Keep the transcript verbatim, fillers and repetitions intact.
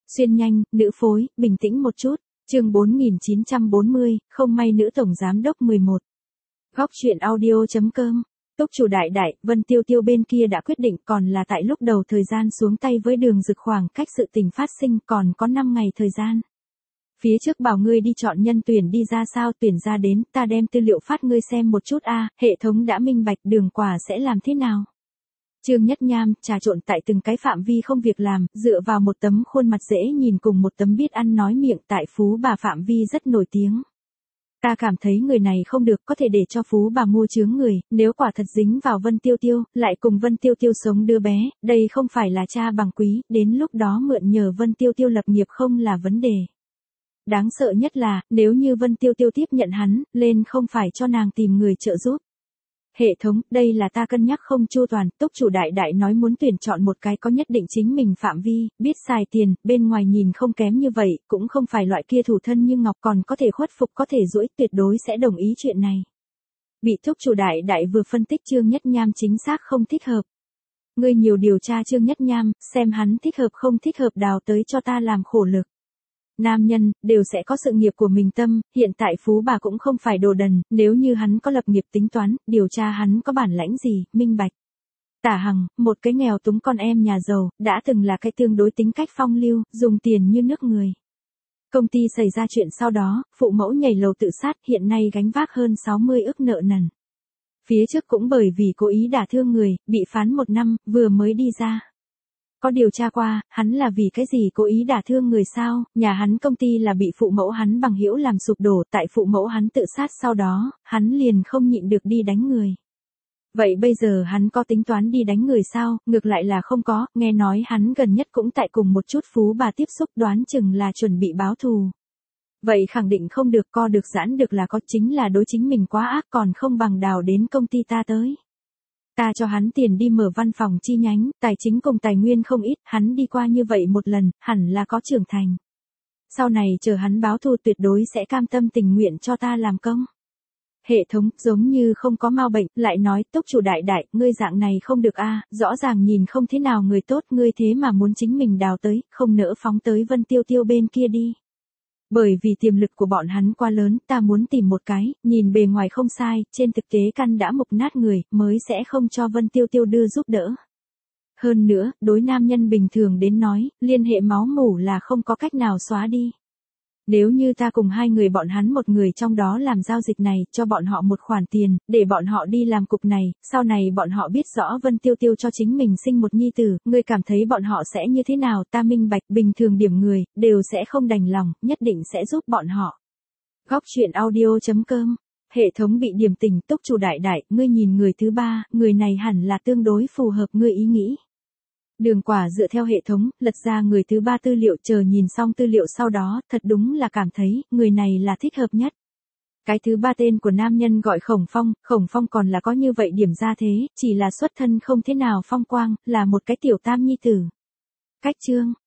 Xuyên nhanh, nữ phối, bình tĩnh một chút. Chương bốn nghìn chín trăm bốn mươi, không may nữ tổng giám đốc mười một. Góc truyện audio chấm com. Túc chủ đại đại, Vân Tiêu Tiêu bên kia đã quyết định, còn là tại lúc đầu thời gian xuống tay với Đường Dực khoảng cách sự tình phát sinh còn có năm ngày thời gian. Phía trước bảo ngươi đi chọn nhân tuyển đi ra sao, tuyển ra đến, ta đem tư liệu phát ngươi xem một chút a, hệ thống đã minh bạch Đường Quả sẽ làm thế nào. Trương Nhất Nham trà trộn tại từng cái phạm vi không việc làm, dựa vào một tấm khuôn mặt dễ nhìn cùng một tấm biết ăn nói miệng tại Phú Bà phạm vi rất nổi tiếng. Ta cảm thấy người này không được, có thể để cho Phú Bà mua chướng người, nếu quả thật dính vào Vân Tiêu Tiêu, lại cùng Vân Tiêu Tiêu sống đứa bé, đây không phải là cha bằng quý, đến lúc đó mượn nhờ Vân Tiêu Tiêu lập nghiệp không là vấn đề. Đáng sợ nhất là, nếu như Vân Tiêu Tiêu tiếp nhận hắn, lên không phải cho nàng tìm người trợ giúp. Hệ thống, đây là ta cân nhắc không chu toàn, Túc chủ đại đại nói muốn tuyển chọn một cái có nhất định chính mình phạm vi, biết xài tiền, bên ngoài nhìn không kém như vậy, cũng không phải loại kia thủ thân như ngọc còn có thể khuất phục có thể duỗi, tuyệt đối sẽ đồng ý chuyện này. Bị Túc chủ đại đại vừa phân tích Trương Nhất Nham chính xác không thích hợp. Ngươi nhiều điều tra Trương Nhất Nham, xem hắn thích hợp không thích hợp đào tới cho ta làm khổ lực. Nam nhân, đều sẽ có sự nghiệp của mình tâm, hiện tại Phú Bà cũng không phải đồ đần, nếu như hắn có lập nghiệp tính toán, điều tra hắn có bản lãnh gì, minh bạch. Tả Hằng, một cái nghèo túng con em nhà giàu, đã từng là cái tương đối tính cách phong lưu, dùng tiền như nước người. Công ty xảy ra chuyện sau đó, phụ mẫu nhảy lầu tự sát, hiện nay gánh vác hơn sáu mươi ức nợ nần. Phía trước cũng bởi vì cố ý đả thương người, bị phán một năm, vừa mới đi ra. Có điều tra qua, hắn là vì cái gì cố ý đả thương người sao, nhà hắn công ty là bị phụ mẫu hắn bằng hữu làm sụp đổ, tại phụ mẫu hắn tự sát sau đó, hắn liền không nhịn được đi đánh người. Vậy bây giờ hắn có tính toán đi đánh người sao, ngược lại là không có, nghe nói hắn gần nhất cũng tại cùng một chút Phú Bà tiếp xúc, đoán chừng là chuẩn bị báo thù. Vậy khẳng định không được, co được giãn được là có, chính là đối chính mình quá ác còn không bằng đào đến công ty ta tới. Ta cho hắn tiền đi mở văn phòng chi nhánh, tài chính cùng tài nguyên không ít, hắn đi qua như vậy một lần, hẳn là có trưởng thành. Sau này chờ hắn báo thù tuyệt đối sẽ cam tâm tình nguyện cho ta làm công. Hệ thống, giống như không có mau bệnh, lại nói, Túc chủ đại đại, ngươi dạng này không được a, rõ ràng nhìn không thế nào người tốt, ngươi thế mà muốn chính mình đào tới, không nỡ phóng tới Vân Tiêu Tiêu bên kia đi. Bởi vì tiềm lực của bọn hắn quá lớn, ta muốn tìm một cái, nhìn bề ngoài không sai, trên thực tế căn đã mục nát người, mới sẽ không cho Vân Tiêu Tiêu đưa giúp đỡ. Hơn nữa, đối nam nhân bình thường đến nói, liên hệ máu mủ là không có cách nào xóa đi. Nếu như ta cùng hai người bọn hắn một người trong đó làm giao dịch này, cho bọn họ một khoản tiền, để bọn họ đi làm cục này, sau này bọn họ biết rõ Vân Tiêu Tiêu cho chính mình sinh một nhi tử, ngươi cảm thấy bọn họ sẽ như thế nào, ta minh bạch, bình thường điểm người, đều sẽ không đành lòng, nhất định sẽ giúp bọn họ. Góc truyện audio chấm com. Hệ thống bị điểm tình, Túc chủ đại đại, ngươi nhìn người thứ ba, người này hẳn là tương đối phù hợp ngươi ý nghĩ. Đường Quả dựa theo hệ thống, lật ra người thứ ba tư liệu, chờ nhìn xong tư liệu sau đó, thật đúng là cảm thấy, người này là thích hợp nhất. Cái thứ ba tên của nam nhân gọi Khổng Phong, Khổng Phong còn là có như vậy điểm ra thế, chỉ là xuất thân không thế nào phong quang, là một cái tiểu tam nhi tử. Cách chương,